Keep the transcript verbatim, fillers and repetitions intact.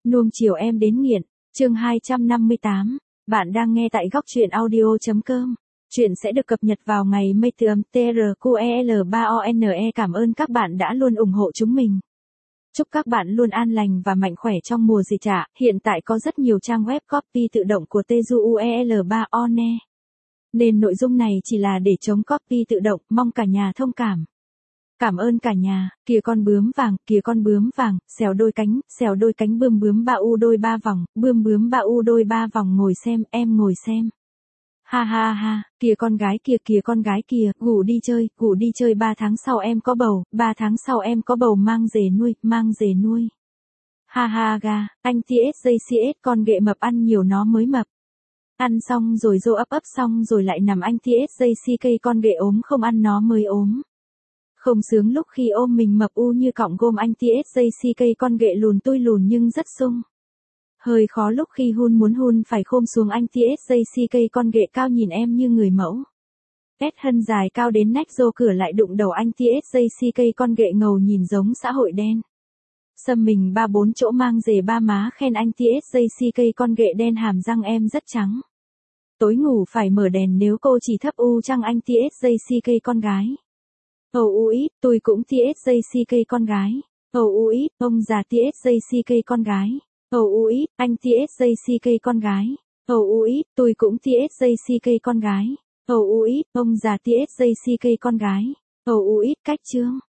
Nuông chiều em đến nghiện, chương hai trăm năm mươi tám. Bạn đang nghe tại góc truyện audio chấm com. Chuyện sẽ được cập nhật vào ngày mây tư âm tê rờ quy e lờ ba o en e. Cảm ơn các bạn đã luôn ủng hộ chúng mình. Chúc các bạn luôn an lành và mạnh khỏe trong mùa dịch trả. Hiện tại có rất nhiều trang web copy tự động của Teju u e lờ ba o en e. Nên nội dung này chỉ là để chống copy tự động, mong cả nhà thông cảm. Cảm ơn cả nhà. Kìa con bướm vàng, kìa con bướm vàng, xèo đôi cánh, xèo đôi cánh bươm bướm ba u đôi ba vòng, bươm bướm ba u đôi ba vòng, ngồi xem, em ngồi xem. Ha ha ha, kìa con gái kìa kìa con gái kìa, ngủ đi chơi, ngủ đi chơi, ba tháng sau em có bầu, ba tháng sau em có bầu, mang về nuôi, mang về nuôi. Ha ha ga, anh tê ét gi xê ét con ghệ mập ăn nhiều nó mới mập. Ăn xong rồi rô ấp ấp xong rồi lại nằm, anh tê ét gi xê ca con ghệ ốm không ăn nó mới ốm. Không sướng lúc khi ôm mình mập u như cọng gôm, anh tê ét gi xê ca con ghệ lùn tôi lùn nhưng rất sung. Hơi khó lúc khi hun muốn hun phải khom xuống, anh tê ét gi xê ca con ghệ cao nhìn em như người mẫu. Tét hân dài cao đến nách rô cửa lại đụng đầu, anh tê ét gi xê ca con ghệ ngầu nhìn giống xã hội đen. Xăm mình ba bốn chỗ mang rề ba má khen, anh tê ét gi xê ca con ghệ đen hàm răng em rất trắng. Tối ngủ phải mở đèn nếu cô chỉ thấp u trăng, anh tê ét gi xê ca con gái. Ồ u ít, tôi cũng tê ét gi xê ca con gái. Ồ u ít, ông già tê ét gi xê ca con gái. Ồ u ít, anh tê ét gi xê ca con gái. Ồ u ít, tôi cũng tê ét gi xê ca con gái. Ồ u ít, ông già tê ét gi xê ca con gái. Ồ u ít, cách chương.